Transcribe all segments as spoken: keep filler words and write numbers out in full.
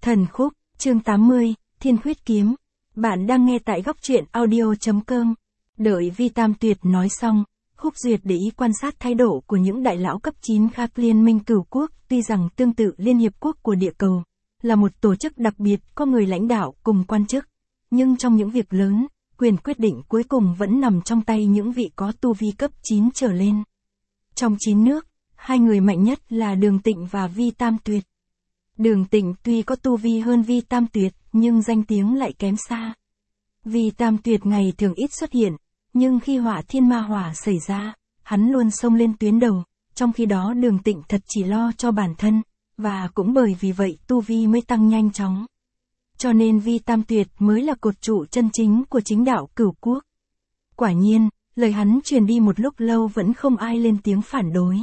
Thần khúc, chương tám mươi, Thiên Khuyết Kiếm. Bạn đang nghe tại góc truyện audio.com. Đợi Vi Tam Tuyệt nói xong, Khúc Duyệt để ý quan sát thái độ của những đại lão cấp chín khác Liên minh Cửu Quốc, tuy rằng tương tự Liên Hiệp Quốc của địa cầu, là một tổ chức đặc biệt có người lãnh đạo cùng quan chức, nhưng trong những việc lớn, quyền quyết định cuối cùng vẫn nằm trong tay những vị có tu vi cấp chín trở lên. Trong chín nước, hai người mạnh nhất là Đường Tịnh và Vi Tam Tuyệt. Đường Tịnh tuy có tu vi hơn Vi Tam Tuyệt, nhưng danh tiếng lại kém xa. Vi Tam Tuyệt ngày thường ít xuất hiện, nhưng khi hỏa thiên ma hỏa xảy ra, hắn luôn xông lên tuyến đầu, trong khi đó Đường Tịnh thật chỉ lo cho bản thân, và cũng bởi vì vậy tu vi mới tăng nhanh chóng. Cho nên Vi Tam Tuyệt mới là cột trụ chân chính của chính đạo Cửu Quốc. Quả nhiên, lời hắn truyền đi một lúc lâu vẫn không ai lên tiếng phản đối.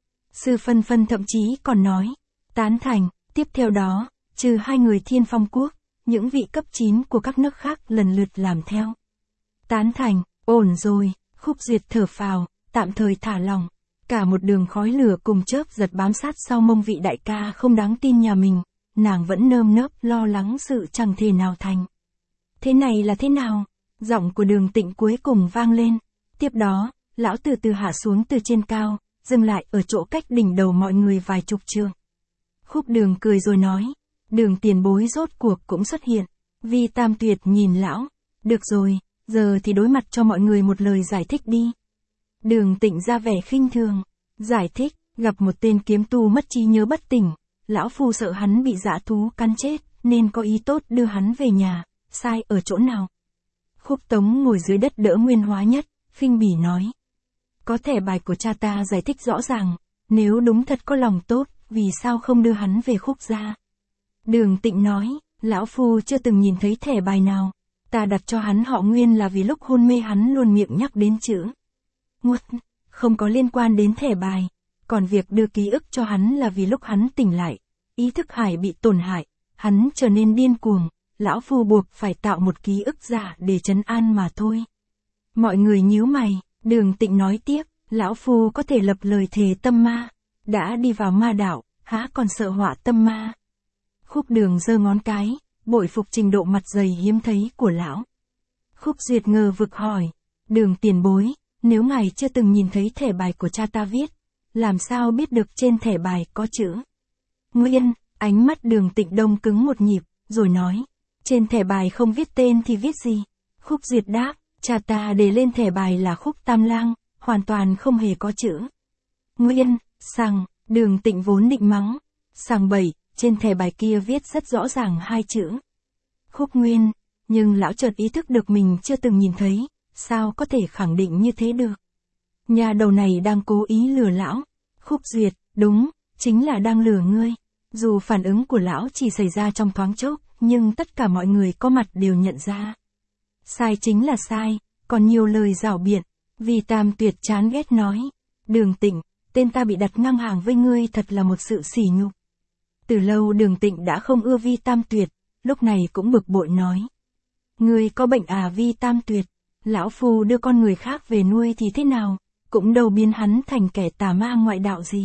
Sư Phân Phân thậm chí còn nói, tán thành. Tiếp theo đó, trừ hai người Thiên Phong Quốc, những vị cấp chín của các nước khác lần lượt làm theo. Tán thành, ổn rồi, Khúc Duyệt thở phào, tạm thời thả lòng. Cả một đường khói lửa cùng chớp giật bám sát sau mông vị đại ca không đáng tin nhà mình, nàng vẫn nơm nớp lo lắng sự chẳng thể nào thành. Thế này là thế nào? Giọng của Đường Tịnh cuối cùng vang lên. Tiếp đó, lão từ từ hạ xuống từ trên cao, dừng lại ở chỗ cách đỉnh đầu mọi người vài chục trượng. Khúc Đường cười rồi nói, Đường tiền bối rốt cuộc cũng xuất hiện. Vi Tam Tuyệt nhìn lão, được rồi, giờ thì đối mặt cho mọi người một lời giải thích đi. Đường Tịnh ra vẻ khinh thường, giải thích, gặp một tên kiếm tu mất trí nhớ bất tỉnh, lão phu sợ hắn bị dã thú cắn chết, nên có ý tốt đưa hắn về nhà, sai ở chỗ nào? Khúc Tống ngồi dưới đất đỡ Nguyên Hóa Nhất, khinh bỉ nói. Có thẻ bài của cha ta giải thích rõ ràng, nếu đúng thật có lòng tốt, vì sao không đưa hắn về Khúc gia? Đường Tịnh nói, lão phu chưa từng nhìn thấy thẻ bài nào, ta đặt cho hắn họ Nguyên là vì lúc hôn mê hắn luôn miệng nhắc đến chữ Nguất, không có liên quan đến thẻ bài, còn việc đưa ký ức cho hắn là vì lúc hắn tỉnh lại, ý thức hải bị tổn hại, hắn trở nên điên cuồng, lão phu buộc phải tạo một ký ức giả để trấn an mà thôi. Mọi người nhíu mày, Đường Tịnh nói tiếp, lão phu có thể lập lời thề tâm ma, đã đi vào ma đạo, há còn sợ họa tâm ma. Khúc Đường giơ ngón cái, bội phục trình độ mặt dày hiếm thấy của lão. Khúc Duyệt ngờ vực hỏi, Đường tiền bối, nếu ngài chưa từng nhìn thấy thẻ bài của cha ta viết, làm sao biết được trên thẻ bài có chữ Nguyên? Ánh mắt Đường Tịnh đông cứng một nhịp, rồi nói, trên thẻ bài không viết tên thì viết gì? Khúc Duyệt đáp, cha ta để lên thẻ bài là Khúc Tam Lang, hoàn toàn không hề có chữ Nguyên. Sằng, Đường Tịnh vốn định mắng, sằng bậy, trên thẻ bài kia viết rất rõ ràng hai chữ Khúc Nguyên, nhưng lão chợt ý thức được mình chưa từng nhìn thấy, sao có thể khẳng định như thế được? Nhà đầu này đang cố ý lừa lão. Khúc Duyệt, đúng, chính là đang lừa ngươi. Dù phản ứng của lão chỉ xảy ra trong thoáng chốc, nhưng tất cả mọi người có mặt đều nhận ra. Sai chính là sai, còn nhiều lời rảo biện. Vi Tam Tuyệt chán ghét nói, Đường Tịnh, tên ta bị đặt ngang hàng với ngươi thật là một sự sỉ nhục. Từ lâu Đường Tịnh đã không ưa Vi Tam Tuyệt, lúc này cũng bực bội nói. Ngươi có bệnh à Vi Tam Tuyệt, lão phu đưa con người khác về nuôi thì thế nào, cũng đâu biến hắn thành kẻ tà ma ngoại đạo gì.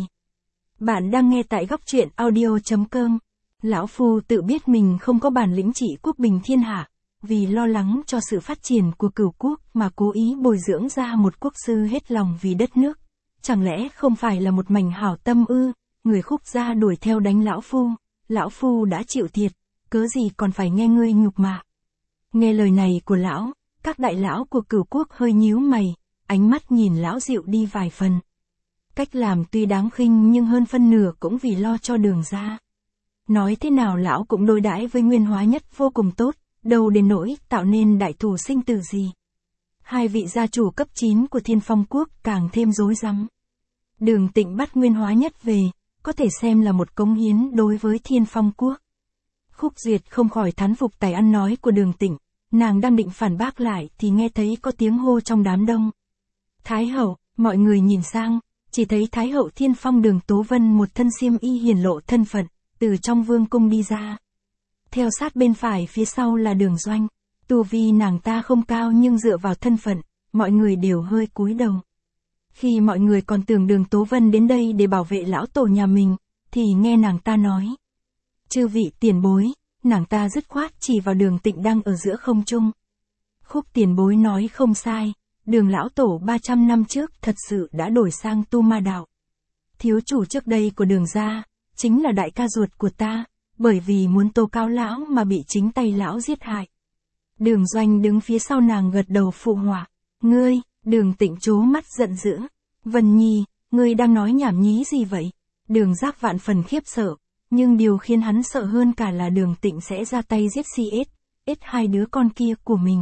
Bạn đang nghe tại góc truyện audio.com. Lão phu tự biết mình không có bản lĩnh trị quốc bình thiên hạ, vì lo lắng cho sự phát triển của Cửu Quốc mà cố ý bồi dưỡng ra một quốc sư hết lòng vì đất nước. Chẳng lẽ không phải là một mảnh hảo tâm ư? Người Khúc gia đuổi theo đánh lão phu, lão phu đã chịu thiệt, cớ gì còn phải nghe ngươi nhục mạ. Nghe lời này của lão, các đại lão của Cửu Quốc hơi nhíu mày, ánh mắt nhìn lão dịu đi vài phần. Cách làm tuy đáng khinh nhưng hơn phân nửa cũng vì lo cho Đường gia. Nói thế nào lão cũng đối đãi với Nguyên Hóa Nhất vô cùng tốt, đâu đến nỗi tạo nên đại thù sinh tử gì. Hai vị gia chủ cấp chín của Thiên Phong Quốc càng thêm rối rắm. Đường Tịnh bắt Nguyên Hóa Nhất về, có thể xem là một cống hiến đối với Thiên Phong Quốc. Khúc Duyệt không khỏi thán phục tài ăn nói của Đường Tịnh, nàng đang định phản bác lại thì nghe thấy có tiếng hô trong đám đông. Thái hậu, mọi người nhìn sang, chỉ thấy Thái hậu Thiên Phong Đường Tố Vân một thân xiêm y hiển lộ thân phận, từ trong vương cung đi ra. Theo sát bên phải phía sau là Đường Doanh, tu vi nàng ta không cao nhưng dựa vào thân phận, mọi người đều hơi cúi đầu. Khi mọi người còn tưởng Đường Tố Vân đến đây để bảo vệ lão tổ nhà mình, thì nghe nàng ta nói. Chư vị tiền bối, nàng ta dứt khoát chỉ vào Đường Tịnh đang ở giữa không trung. Khúc tiền bối nói không sai, Đường lão tổ ba trăm năm trước thật sự đã đổi sang tu ma đạo. Thiếu chủ trước đây của Đường gia, chính là đại ca ruột của ta, bởi vì muốn tố cáo lão mà bị chính tay lão giết hại. Đường Doanh đứng phía sau nàng gật đầu phụ họa. Ngươi, Đường Tịnh trố mắt giận dữ. Vân Nhi, ngươi đang nói nhảm nhí gì vậy? Đường Giác vạn phần khiếp sợ, nhưng điều khiến hắn sợ hơn cả là Đường Tịnh sẽ ra tay giết xê ét, ét hai đứa con kia của mình.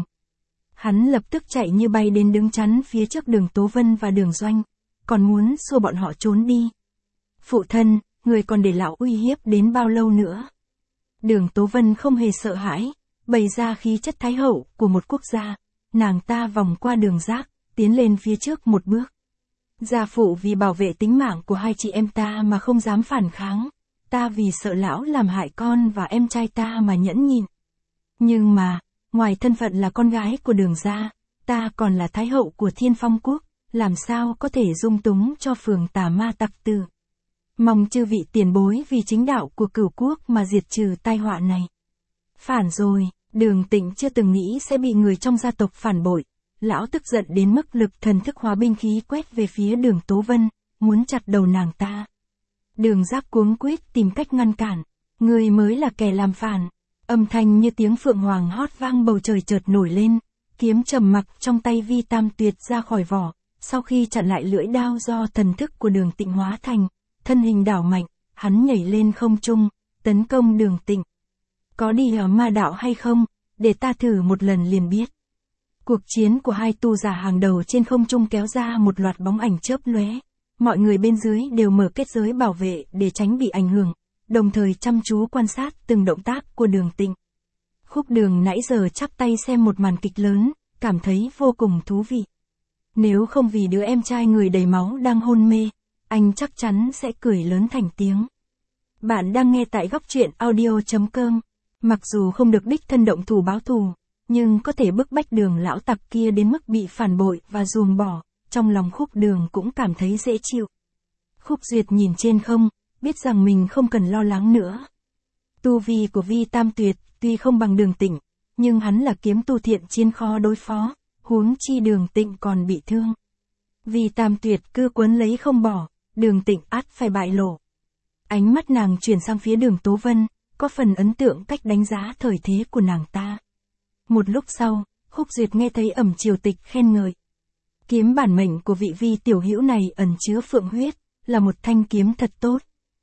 Hắn lập tức chạy như bay đến đứng chắn phía trước Đường Tố Vân và Đường Doanh, còn muốn xua bọn họ trốn đi. Phụ thân, người còn để lão uy hiếp đến bao lâu nữa? Đường Tố Vân không hề sợ hãi, bày ra khí chất thái hậu của một quốc gia, nàng ta vòng qua Đường Giác, tiến lên phía trước một bước. Gia phụ vì bảo vệ tính mạng của hai chị em ta mà không dám phản kháng, ta vì sợ lão làm hại con và em trai ta mà nhẫn nhịn. Nhưng mà, ngoài thân phận là con gái của Đường gia, ta còn là thái hậu của Thiên Phong quốc, làm sao có thể dung túng cho phường tà ma tặc tử. Mong chư vị tiền bối vì chính đạo của Cửu quốc mà diệt trừ tai họa này. Phản rồi, Đường Tịnh chưa từng nghĩ sẽ bị người trong gia tộc phản bội. Lão tức giận đến mức lực thần thức hóa binh khí quét về phía Đường Tố Vân, muốn chặt đầu nàng ta. Đường Giác cuống quýt tìm cách ngăn cản. Người mới là kẻ làm phản. Âm thanh như tiếng phượng hoàng hót vang bầu trời chợt nổi lên, kiếm trầm mặc trong tay Vi Tam Tuyệt ra khỏi vỏ, sau khi chặn lại lưỡi đao do thần thức của Đường Tịnh hóa thành, thân hình đảo mạnh, hắn nhảy lên không trung, tấn công Đường Tịnh. Có đi ở ma đạo hay không, để ta thử một lần liền biết. Cuộc chiến của hai tu giả hàng đầu trên không trung kéo ra một loạt bóng ảnh chớp lóe. Mọi người bên dưới đều mở kết giới bảo vệ để tránh bị ảnh hưởng, đồng thời chăm chú quan sát từng động tác của Đường Tịnh. Khúc Đường nãy giờ chắp tay xem một màn kịch lớn, cảm thấy vô cùng thú vị. Nếu không vì đứa em trai người đầy máu đang hôn mê, anh chắc chắn sẽ cười lớn thành tiếng. Bạn đang nghe tại góc truyện audio chấm com. Mặc dù không được đích thân động thủ báo thù, nhưng có thể bức bách Đường lão tặc kia đến mức bị phản bội và ruồng bỏ, trong lòng Khúc Đường cũng cảm thấy dễ chịu. Khúc Duyệt nhìn trên không, biết rằng mình không cần lo lắng nữa. Tu vi của Vi Tam Tuyệt tuy không bằng Đường Tịnh, nhưng hắn là kiếm tu thiện chiến khó đối phó, huống chi Đường Tịnh còn bị thương. Vi Tam Tuyệt cứ quấn lấy không bỏ, Đường Tịnh ắt phải bại lộ. Ánh mắt nàng chuyển sang phía Đường Tố Vân, có phần ấn tượng cách đánh giá thời thế của nàng ta. Một lúc sau, Khúc Duyệt nghe thấy Ẩm Triều Tịch khen ngợi. Kiếm bản mệnh của vị Vi tiểu hữu này ẩn chứa phượng huyết, là một thanh kiếm thật tốt.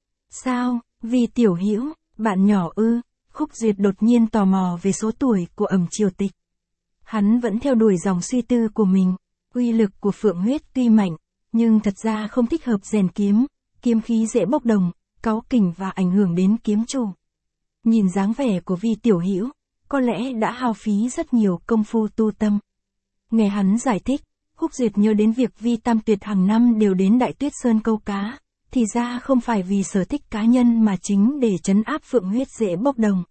Sao, Vi tiểu hữu, bạn nhỏ ư? Khúc Duyệt đột nhiên tò mò về số tuổi của Ẩm Triều Tịch. Hắn vẫn theo đuổi dòng suy tư của mình, uy lực của phượng huyết tuy mạnh, nhưng thật ra không thích hợp rèn kiếm, kiếm khí dễ bốc đồng, cáu kỉnh và ảnh hưởng đến kiếm chủ. Nhìn dáng vẻ của Vi tiểu hữu, có lẽ đã hao phí rất nhiều công phu tu tâm. Nghe hắn giải thích, Khúc Duyệt nhớ đến việc Vi Tam Tuyệt hàng năm đều đến Đại Tuyết Sơn câu cá, thì ra không phải vì sở thích cá nhân mà chính để trấn áp phượng huyết dễ bốc đồng.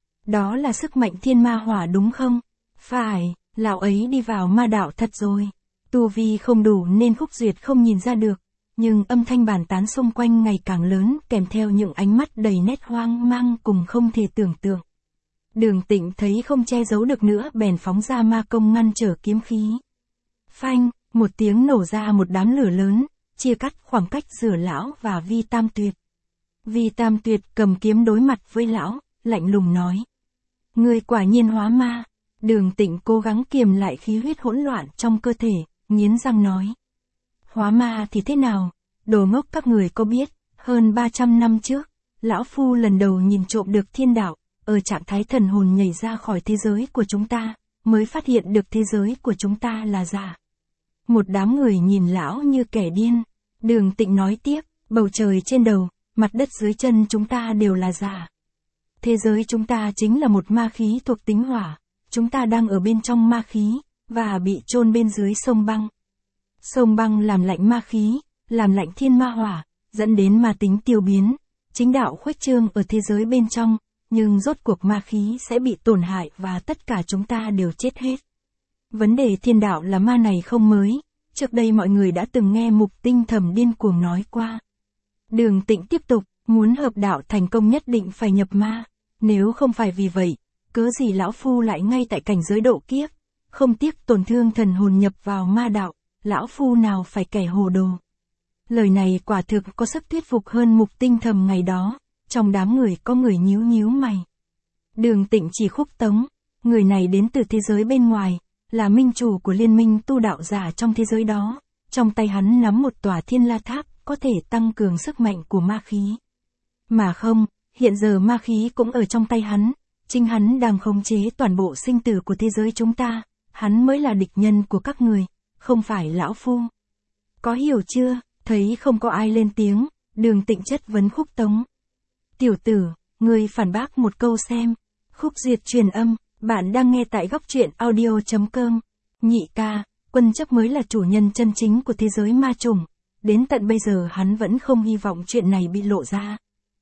Đó là sức mạnh thiên ma hỏa đúng không? Phải, lão ấy đi vào ma đạo thật rồi. Tu vi không đủ nên Khúc Duyệt không nhìn ra được, nhưng âm thanh bàn tán xung quanh ngày càng lớn kèm theo những ánh mắt đầy nét hoang mang cùng không thể tưởng tượng. Đường Tịnh thấy không che giấu được nữa bèn phóng ra ma công ngăn trở kiếm khí. Phanh, một tiếng nổ ra một đám lửa lớn, chia cắt khoảng cách giữa lão và Vi Tam Tuyệt. Vi Tam Tuyệt cầm kiếm đối mặt với lão, lạnh lùng nói. Ngươi quả nhiên hóa ma. Đường Tịnh cố gắng kiềm lại khí huyết hỗn loạn trong cơ thể, nghiến răng nói. Hóa ma thì thế nào? Đồ ngốc các người có biết, hơn ba trăm năm trước, lão phu lần đầu nhìn trộm được thiên đạo, ở trạng thái thần hồn nhảy ra khỏi thế giới của chúng ta, mới phát hiện được thế giới của chúng ta là giả. Một đám người nhìn lão như kẻ điên. Đường Tịnh nói tiếp, bầu trời trên đầu, mặt đất dưới chân chúng ta đều là giả. Thế giới chúng ta chính là một ma khí thuộc tính hỏa, chúng ta đang ở bên trong ma khí, và bị chôn bên dưới sông băng. Sông băng làm lạnh ma khí, làm lạnh thiên ma hỏa, dẫn đến ma tính tiêu biến, chính đạo khuếch trương ở thế giới bên trong, nhưng rốt cuộc ma khí sẽ bị tổn hại và tất cả chúng ta đều chết hết. Vấn đề thiên đạo là ma này không mới, trước đây mọi người đã từng nghe Mục Tinh Thầm điên cuồng nói qua. Đường Tịnh tiếp tục, muốn hợp đạo thành công nhất định phải nhập ma, Nếu không phải vì vậy, cớ gì lão phu lại ngay tại cảnh giới độ kiếp, không tiếc tổn thương thần hồn nhập vào ma đạo, lão phu nào phải kẻ hồ đồ. Lời này quả thực có sức thuyết phục hơn Mục Tinh Thầm ngày đó, trong đám người có người nhíu nhíu mày. Đường Tịnh chỉ Khúc Tống, người này đến từ thế giới bên ngoài, là minh chủ của liên minh tu đạo giả trong thế giới đó, trong tay hắn nắm một tòa thiên la tháp, có thể tăng cường sức mạnh của ma khí. Mà không, hiện giờ ma khí cũng ở trong tay hắn, chính hắn đang khống chế toàn bộ sinh tử của thế giới chúng ta, hắn mới là địch nhân của các người, không phải lão phu. Có hiểu chưa? Thấy không có ai lên tiếng, Đường Tịnh chất vấn Khúc Tống. Tiểu tử, ngươi phản bác một câu xem. Khúc Duyệt truyền âm, bạn đang nghe tại góc truyện audio chấm com. Nhị ca, Quân Chấp mới là chủ nhân chân chính của thế giới ma trùng. Đến tận bây giờ hắn vẫn không hy vọng chuyện này bị lộ ra.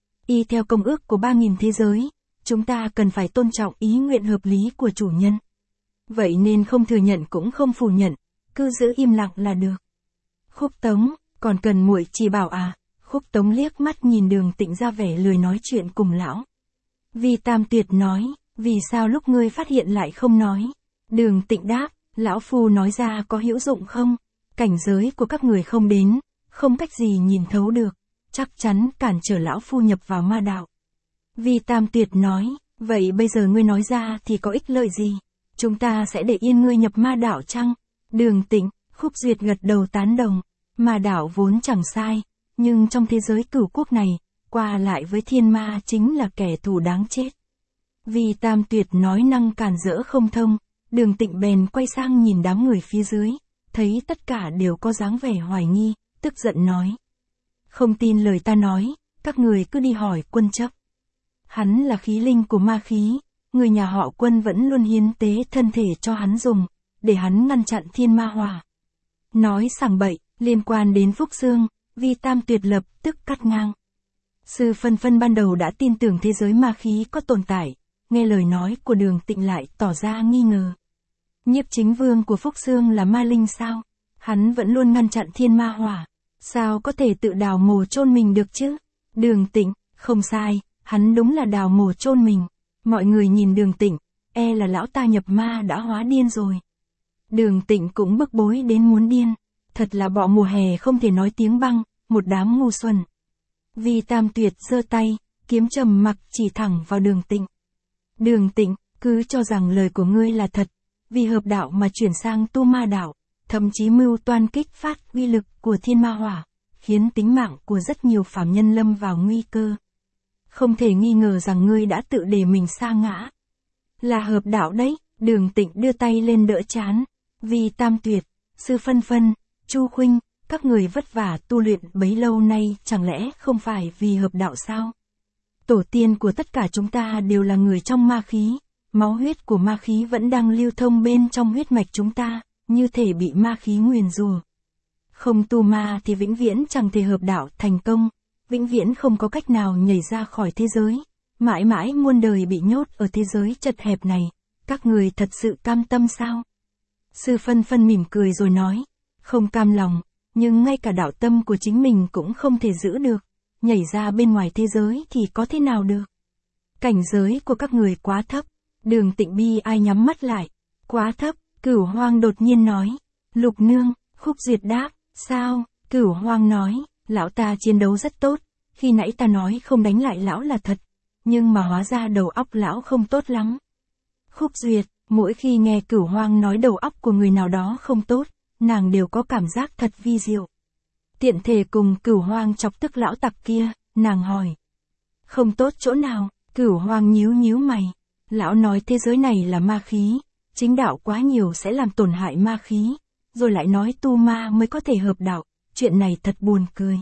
Y theo công ước của ba nghìn thế giới, chúng ta cần phải tôn trọng ý nguyện hợp lý của chủ nhân. Vậy nên không thừa nhận cũng không phủ nhận, cứ giữ im lặng là được. Khúc Tống, còn cần muội chỉ bảo à? Khúc Tống liếc mắt nhìn Đường Tịnh ra vẻ lười nói chuyện cùng lão. Vi Tam Tuyệt nói, vì sao lúc ngươi phát hiện lại không nói? Đường Tịnh đáp, lão phu nói ra có hữu dụng không? Cảnh giới của các người không đến, không cách gì nhìn thấu được, chắc chắn cản trở lão phu nhập vào ma đạo. Vi Tam Tuyệt nói, vậy bây giờ ngươi nói ra thì có ích lợi gì? Chúng ta sẽ để yên ngươi nhập ma đạo chăng? Đường Tịnh, Khúc Duyệt gật đầu tán đồng, ma đạo vốn chẳng sai, nhưng trong thế giới cửu quốc này, qua lại với thiên ma chính là kẻ thù đáng chết. Vi Tam Tuyệt nói năng càn rỡ không thông, Đường Tịnh bèn quay sang nhìn đám người phía dưới, thấy tất cả đều có dáng vẻ hoài nghi, tức giận nói. Không tin lời ta nói, các người cứ đi hỏi Quân Chấp. Hắn là khí linh của ma khí, người nhà họ Quân vẫn luôn hiến tế thân thể cho hắn dùng, để hắn ngăn chặn thiên ma hỏa. Nói sảng bậy, liên quan đến Phúc Xương, Vi Tam Tuyệt lập tức cắt ngang. Sư Phân Phân ban đầu đã tin tưởng thế giới ma khí có tồn tại, nghe lời nói của Đường Tịnh lại tỏ ra nghi ngờ. Nhiếp Chính Vương của Phúc Xương là ma linh sao? Hắn vẫn luôn ngăn chặn thiên ma hỏa, sao có thể tự đào mồ chôn mình được chứ? Đường Tịnh, không sai, hắn đúng là đào mồ chôn mình. Mọi người nhìn Đường Tịnh, e là lão ta nhập ma đã hóa điên rồi. Đường Tịnh cũng bức bối đến muốn điên, thật là bọ mùa hè không thể nói tiếng băng, một đám ngu xuẩn. Vi Tam Tuyệt giơ tay, kiếm trầm mặc chỉ thẳng vào Đường Tịnh. Đường Tịnh, cứ cho rằng lời của ngươi là thật, vì hợp đạo mà chuyển sang tu ma đạo, thậm chí mưu toan kích phát uy lực của thiên ma hỏa, khiến tính mạng của rất nhiều phàm nhân lâm vào nguy cơ. Không thể nghi ngờ rằng ngươi đã tự để mình sa ngã. Là hợp đạo đấy, Đường Tịnh đưa tay lên đỡ chán. Vi Tam Tuyệt, Sư Phân Phân, Chu Khuynh, các người vất vả tu luyện bấy lâu nay chẳng lẽ không phải vì hợp đạo sao? Tổ tiên của tất cả chúng ta đều là người trong ma khí, máu huyết của ma khí vẫn đang lưu thông bên trong huyết mạch chúng ta, như thể bị ma khí nguyền rủa. Không tu ma thì vĩnh viễn chẳng thể hợp đạo thành công, vĩnh viễn không có cách nào nhảy ra khỏi thế giới, mãi mãi muôn đời bị nhốt ở thế giới chật hẹp này, các người thật sự cam tâm sao? Sư Phân Phân mỉm cười rồi nói, không cam lòng, nhưng ngay cả đạo tâm của chính mình cũng không thể giữ được, nhảy ra bên ngoài thế giới thì có thế nào được? Cảnh giới của các người quá thấp. Đường Tịnh bi ai nhắm mắt lại, quá thấp. Cửu Hoang đột nhiên nói. Lục Nương, Khúc Duyệt đáp, sao? Cửu Hoang nói, lão ta chiến đấu rất tốt, khi nãy ta nói không đánh lại lão là thật, nhưng mà hóa ra đầu óc lão không tốt lắm. Khúc Duyệt, mỗi khi nghe Cửu Hoang nói đầu óc của người nào đó không tốt, nàng đều có cảm giác thật vi diệu. Tiện thể cùng Cửu Hoang chọc tức lão tặc kia, nàng hỏi. Không tốt chỗ nào? Cửu Hoang nhíu nhíu mày. Lão nói thế giới này là ma khí, chính đạo quá nhiều sẽ làm tổn hại ma khí, rồi lại nói tu ma mới có thể hợp đạo, chuyện này thật buồn cười.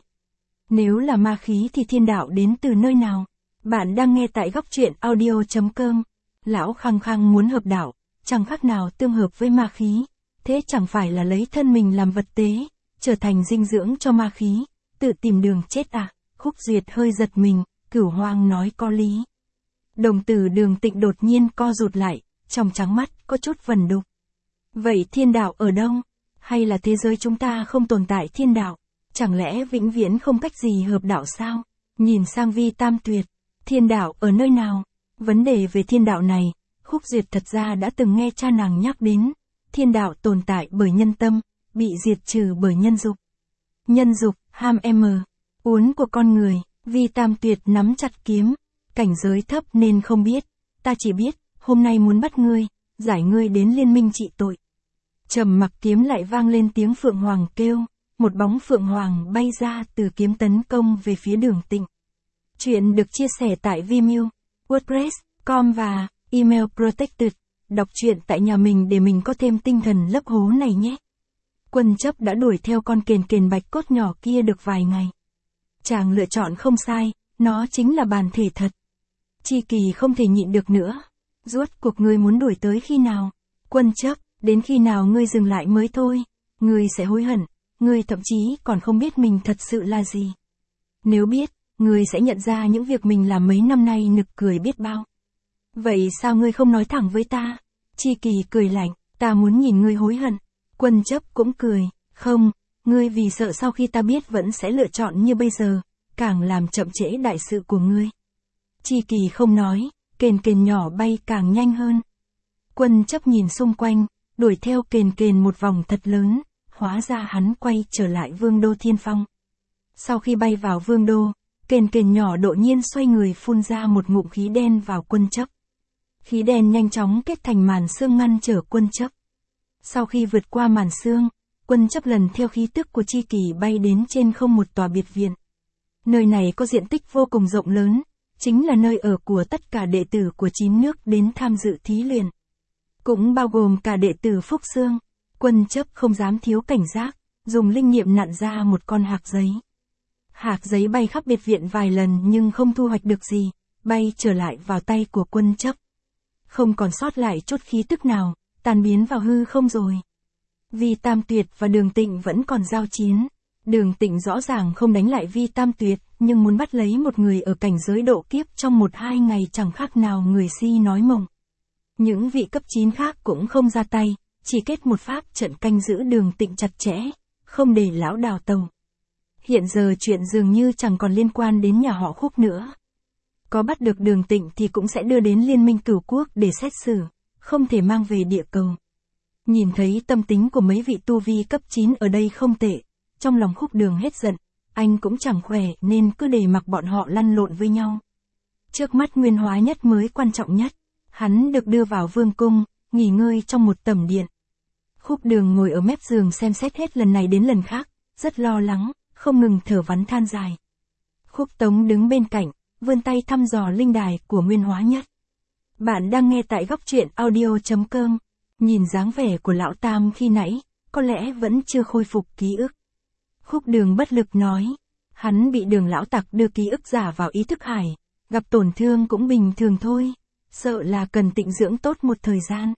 Nếu là ma khí thì thiên đạo đến từ nơi nào? Bạn đang nghe tại góc truyện audio chấm com. Lão khăng khăng muốn hợp đạo, chẳng khác nào tương hợp với ma khí, thế chẳng phải là lấy thân mình làm vật tế, trở thành dinh dưỡng cho ma khí, tự tìm đường chết à? Khúc Duyệt hơi giật mình, Cửu Hoang nói có lý. Đồng tử Đường Tịnh đột nhiên co rụt lại, trong trắng mắt có chút vần đục. Vậy thiên đạo ở đâu? Hay là thế giới chúng ta không tồn tại thiên đạo? Chẳng lẽ vĩnh viễn không cách gì hợp đạo sao? Nhìn sang Vi Tam Tuyệt, thiên đạo ở nơi nào? Vấn đề về thiên đạo này, Khúc Duyệt thật ra đã từng nghe cha nàng nhắc đến. Thiên đạo tồn tại bởi nhân tâm, bị diệt trừ bởi nhân dục. Nhân dục, ham m, uốn của con người, Vi Tam Tuyệt nắm chặt kiếm, cảnh giới thấp nên không biết, ta chỉ biết, hôm nay muốn bắt ngươi, giải ngươi đến liên minh trị tội. Trầm mặc kiếm lại vang lên tiếng phượng hoàng kêu, một bóng phượng hoàng bay ra từ kiếm tấn công về phía Đường Tịnh. Chuyện được chia sẻ tại Vimeo, WordPress, com và email protected. Đọc truyện tại nhà mình để mình có thêm tinh thần lấp hố này nhé. Quân Chấp đã đuổi theo con kền kền bạch cốt nhỏ kia được vài ngày. Chàng lựa chọn không sai, nó chính là bản thể thật. Chi Kỳ không thể nhịn được nữa. Rốt cuộc ngươi muốn đuổi tới khi nào? Quân Chấp, đến khi nào ngươi dừng lại mới thôi. Ngươi sẽ hối hận, ngươi thậm chí còn không biết mình thật sự là gì. Nếu biết, ngươi sẽ nhận ra những việc mình làm mấy năm nay nực cười biết bao. Vậy sao ngươi không nói thẳng với ta? Chi Kỳ cười lạnh, ta muốn nhìn ngươi hối hận. Quân Chấp cũng cười, không, ngươi vì sợ sau khi ta biết vẫn sẽ lựa chọn như bây giờ, càng làm chậm trễ đại sự của ngươi. Chi Kỳ không nói, kền kền nhỏ bay càng nhanh hơn. Quân Chấp nhìn xung quanh, đuổi theo kền kền một vòng thật lớn, hóa ra hắn quay trở lại Vương đô Thiên Phong. Sau khi bay vào Vương đô, kền kền nhỏ đột nhiên xoay người phun ra một ngụm khí đen vào Quân Chấp. Khí đen nhanh chóng kết thành màn sương ngăn trở Quân Chấp. Sau khi vượt qua màn sương, Quân Chấp lần theo khí tức của Chi Kỳ bay đến trên không một tòa biệt viện. Nơi này có diện tích vô cùng rộng lớn, chính là nơi ở của tất cả đệ tử của chín nước đến tham dự thí luyện. Cũng bao gồm cả đệ tử Phúc Xương. Quân Chấp không dám thiếu cảnh giác, dùng linh nghiệm nặn ra một con hạc giấy. Hạc giấy bay khắp biệt viện vài lần nhưng không thu hoạch được gì, bay trở lại vào tay của Quân Chấp. Không còn sót lại chút khí tức nào, tan biến vào hư không rồi. Vi Tam Tuyệt và Đường Tịnh vẫn còn giao chiến. Đường Tịnh rõ ràng không đánh lại Vi Tam Tuyệt, nhưng muốn bắt lấy một người ở cảnh giới độ kiếp trong một hai ngày chẳng khác nào người si nói mộng. Những vị cấp chín khác cũng không ra tay, chỉ kết một pháp trận canh giữ Đường Tịnh chặt chẽ, không để lão đào tàu. Hiện giờ chuyện dường như chẳng còn liên quan đến nhà họ Khúc nữa. Có bắt được Đường Tịnh thì cũng sẽ đưa đến Liên minh Cửu Quốc để xét xử, không thể mang về địa cầu. Nhìn thấy tâm tính của mấy vị tu vi cấp chín ở đây không tệ, trong lòng Khúc Đường hết giận, anh cũng chẳng khỏe nên cứ để mặc bọn họ lăn lộn với nhau. Trước mắt Nguyên Hóa Nhất mới quan trọng nhất, hắn được đưa vào vương cung, nghỉ ngơi trong một tẩm điện. Khúc Đường ngồi ở mép giường xem xét hết lần này đến lần khác, rất lo lắng, không ngừng thở vắn than dài. Khúc Tống đứng bên cạnh, vươn tay thăm dò linh đài của Nguyên Hóa Nhất. Bạn đang nghe tại góc truyện audio chấm com. Nhìn dáng vẻ của lão Tam khi nãy, có lẽ vẫn chưa khôi phục ký ức. Khúc Đường bất lực nói, hắn bị Đường lão tặc đưa ký ức giả vào ý thức hải, gặp tổn thương cũng bình thường thôi, sợ là cần tịnh dưỡng tốt một thời gian.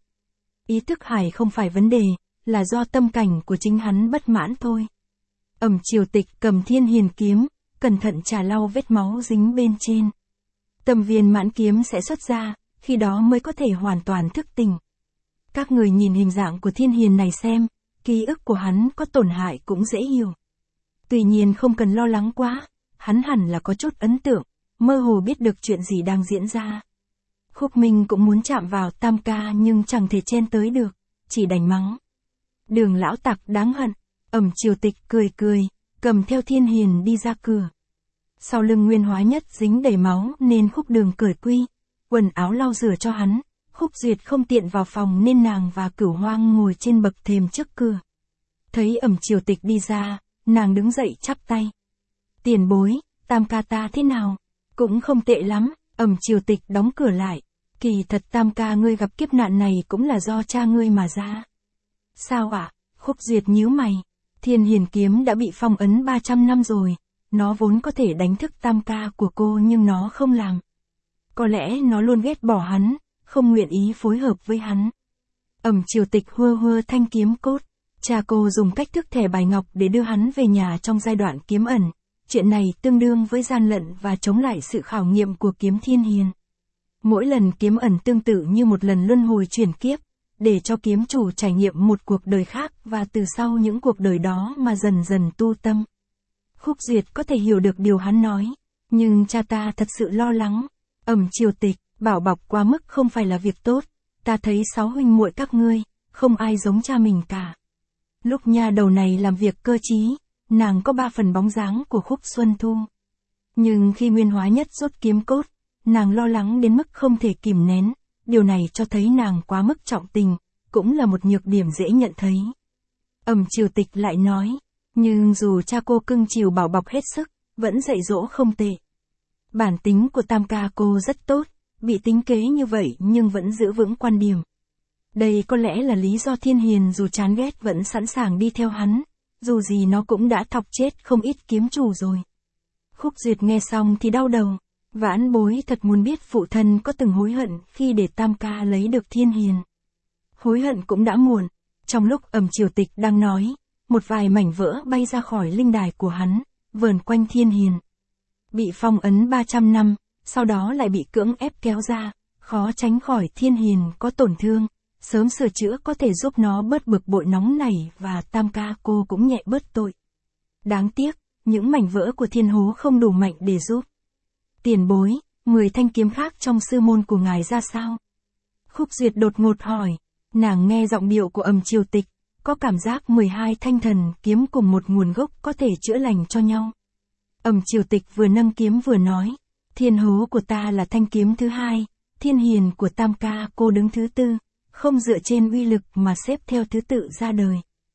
Ý thức hải không phải vấn đề, là do tâm cảnh của chính hắn bất mãn thôi. Ẩm Triều Tịch cầm Thiên Hiền kiếm, cẩn thận chà lau vết máu dính bên trên. Tâm viên mãn kiếm sẽ xuất ra, khi đó mới có thể hoàn toàn thức tỉnh. Các người nhìn hình dạng của Thiên Hiền này xem, ký ức của hắn có tổn hại cũng dễ hiểu. Tuy nhiên không cần lo lắng quá, hắn hẳn là có chút ấn tượng, mơ hồ biết được chuyện gì đang diễn ra. Khúc Minh cũng muốn chạm vào Tam ca nhưng chẳng thể chen tới được, chỉ đành mắng. Đường lão tặc đáng hận. Ẩm Triều Tịch cười cười, cầm theo Thiên Hiền đi ra cửa. Sau lưng Nguyên Hóa Nhất dính đầy máu nên Khúc Đường cởi quy, quần áo lau rửa cho hắn. Khúc Duyệt không tiện vào phòng nên nàng và Cửu Hoang ngồi trên bậc thềm trước cửa. Thấy Ẩm Triều Tịch đi ra, nàng đứng dậy chắp tay. Tiền bối, Tam ca ta thế nào? Cũng không tệ lắm. Ẩm Triều Tịch đóng cửa lại. Kỳ thật Tam ca ngươi gặp kiếp nạn này cũng là do cha ngươi mà ra. Sao ạ? À? Khúc Duyệt nhíu mày. Thiên Hiền kiếm đã bị phong ấn ba trăm năm rồi, nó vốn có thể đánh thức Tam ca của cô nhưng nó không làm. Có lẽ nó luôn ghét bỏ hắn, không nguyện ý phối hợp với hắn. Ẩm Triều Tịch hơ hơ thanh kiếm cốt, cha cô dùng cách thức thẻ bài ngọc để đưa hắn về nhà trong giai đoạn kiếm ẩn. Chuyện này tương đương với gian lận và chống lại sự khảo nghiệm của kiếm Thiên Hiền. Mỗi lần kiếm ẩn tương tự như một lần luân hồi chuyển kiếp, để cho kiếm chủ trải nghiệm một cuộc đời khác và từ sau những cuộc đời đó mà dần dần tu tâm. Khúc Duyệt có thể hiểu được điều hắn nói, nhưng cha ta thật sự lo lắng. Ẩm Triều Tịch, Bảo bọc quá mức không phải là việc tốt, ta thấy sáu huynh muội các ngươi, không ai giống cha mình cả. Lúc nha đầu này làm việc cơ trí, nàng có ba phần bóng dáng của Khúc Xuân Thu. Nhưng khi nguyên hóa nhất rốt kiếm cốt, nàng lo lắng đến mức không thể kìm nén, điều này cho thấy nàng quá mức trọng tình, cũng là một nhược điểm dễ nhận thấy. Ẩm Triều Tịch lại nói, nhưng dù cha cô cưng chiều bảo bọc hết sức, vẫn dạy dỗ không tệ. Bản tính của tam ca cô rất tốt, bị tính kế như vậy nhưng vẫn giữ vững quan điểm. Đây có lẽ là lý do Thiên Hiền dù chán ghét vẫn sẵn sàng đi theo hắn, dù gì nó cũng đã thọc chết không ít kiếm chủ rồi. Khúc Duyệt nghe xong thì đau đầu, Vãn Bối thật muốn biết phụ thân có từng hối hận khi để tam ca lấy được Thiên Hiền. Hối hận cũng đã muộn, trong lúc Ẩm Triều Tịch đang nói, một vài mảnh vỡ bay ra khỏi linh đài của hắn, vờn quanh Thiên Hiền. Bị phong ấn ba trăm năm, sau đó lại bị cưỡng ép kéo ra, khó tránh khỏi Thiên Hiền có tổn thương, sớm sửa chữa có thể giúp nó bớt bực bội nóng nảy và tam ca cô cũng nhẹ bớt tội. Đáng tiếc, những mảnh vỡ của Thiên Hố không đủ mạnh để giúp. Tiền bối, mười thanh kiếm khác trong sư môn của ngài ra sao? Khúc Duyệt đột ngột hỏi, nàng nghe giọng điệu của Ẩm Triều Tịch, có cảm giác mười hai thanh thần kiếm cùng một nguồn gốc có thể chữa lành cho nhau. Ẩm Triều Tịch vừa nâng kiếm vừa nói, Thiên Hố của ta là thanh kiếm thứ hai, Thiên Hiền của tam ca cô đứng thứ tư, không dựa trên uy lực mà xếp theo thứ tự ra đời.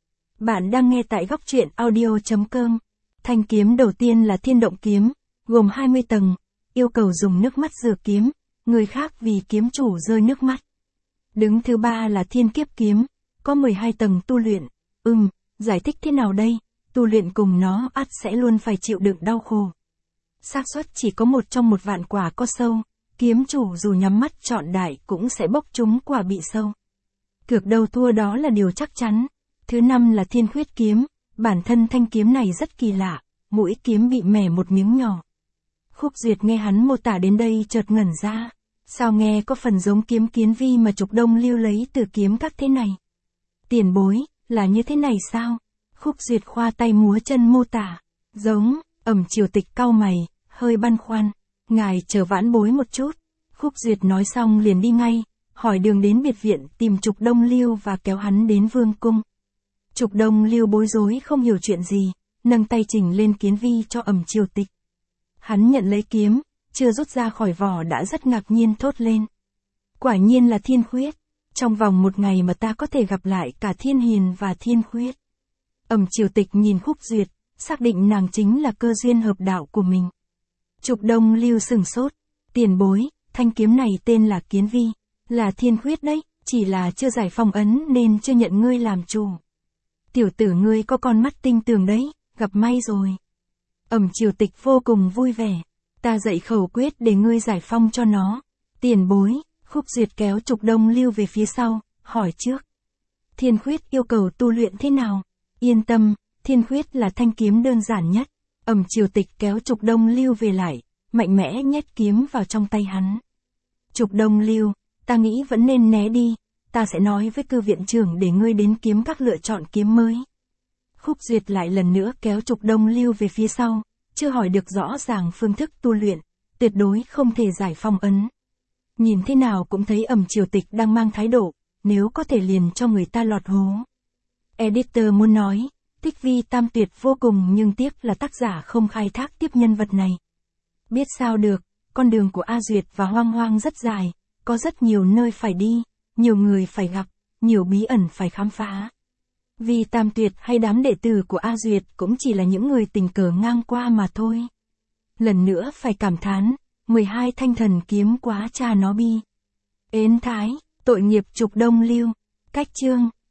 Bạn đang nghe tại góc truyện audio chấm com. Thanh kiếm đầu tiên là Thiên Động kiếm, gồm hai mươi tầng, yêu cầu dùng nước mắt rửa kiếm, người khác vì kiếm chủ rơi nước mắt. Đứng thứ ba là Thiên Kiếp kiếm, có mười hai tầng tu luyện. Ừm, giải thích thế nào đây? Tu luyện cùng nó ắt sẽ luôn phải chịu đựng đau khổ. Xác suất chỉ có một trong một vạn quả có sâu, kiếm chủ dù nhắm mắt chọn đại cũng sẽ bốc trúng quả bị sâu. Cược đầu thua đó là điều chắc chắn. Thứ năm là Thiên Khuyết kiếm, bản thân thanh kiếm này rất kỳ lạ, mũi kiếm bị mẻ một miếng nhỏ. Khúc Duyệt nghe hắn mô tả đến đây chợt ngẩn ra, sao nghe có phần giống kiếm Kiến Vi mà Trục Đông Lưu lấy từ kiếm các thế này. Tiền bối, là như thế này sao? Khúc Duyệt khoa tay múa chân mô tả, giống. Ẩm Triều Tịch cau mày, hơi băn khoăn, ngài chờ Vãn Bối một chút. Khúc Duyệt nói xong liền đi ngay, hỏi đường đến biệt viện tìm Trục Đông Lưu và kéo hắn đến vương cung. Trục Đông Lưu bối rối không hiểu chuyện gì, nâng tay chỉnh lên Kiến Vi cho Ẩm Triều Tịch. Hắn nhận lấy kiếm, chưa rút ra khỏi vỏ đã rất ngạc nhiên thốt lên. Quả nhiên là Thiên Khuyết, trong vòng một ngày mà ta có thể gặp lại cả Thiên Hiền và Thiên Khuyết. Ẩm Triều Tịch nhìn Khúc Duyệt, xác định nàng chính là cơ duyên hợp đạo của mình. Trục Đông Lưu sừng sốt, tiền bối, thanh kiếm này tên là Kiến Vi, là Thiên Khuyết đấy, chỉ là chưa giải phong ấn nên chưa nhận ngươi làm chủ. Tiểu tử ngươi có con mắt tinh tường đấy, gặp may rồi. Ẩm Triều Tịch vô cùng vui vẻ, ta dạy khẩu quyết để ngươi giải phong cho nó. Tiền bối, Khúc Duyệt kéo Trục Đông Lưu về phía sau, hỏi trước. Thiên Khuyết yêu cầu tu luyện thế nào? Yên tâm, Thiên Khuyết là thanh kiếm đơn giản nhất. Ẩm Triều Tịch kéo Trục Đông Lưu về lại, mạnh mẽ nhét kiếm vào trong tay hắn. Trục Đông Lưu, ta nghĩ vẫn nên né đi, ta sẽ nói với cư viện trưởng để ngươi đến kiếm các lựa chọn kiếm mới. Khúc Duyệt lại lần nữa kéo Trục Đông Lưu về phía sau, chưa hỏi được rõ ràng phương thức tu luyện, tuyệt đối không thể giải phong ấn. Nhìn thế nào cũng thấy Ẩm Triều Tịch đang mang thái độ, nếu có thể liền cho người ta lọt hố. Editor muốn nói, Tích Vi tam tuyệt vô cùng nhưng tiếc là tác giả không khai thác tiếp nhân vật này. Biết sao được, con đường của A Duyệt và Hoang Hoang rất dài, có rất nhiều nơi phải đi, nhiều người phải gặp, nhiều bí ẩn phải khám phá. Vi tam tuyệt hay đám đệ tử của A Duyệt cũng chỉ là những người tình cờ ngang qua mà thôi. Lần nữa phải cảm thán, mười hai thanh thần kiếm quá cha nó bi. Ến Thái, tội nghiệp Trục Đông Lưu, cách chương.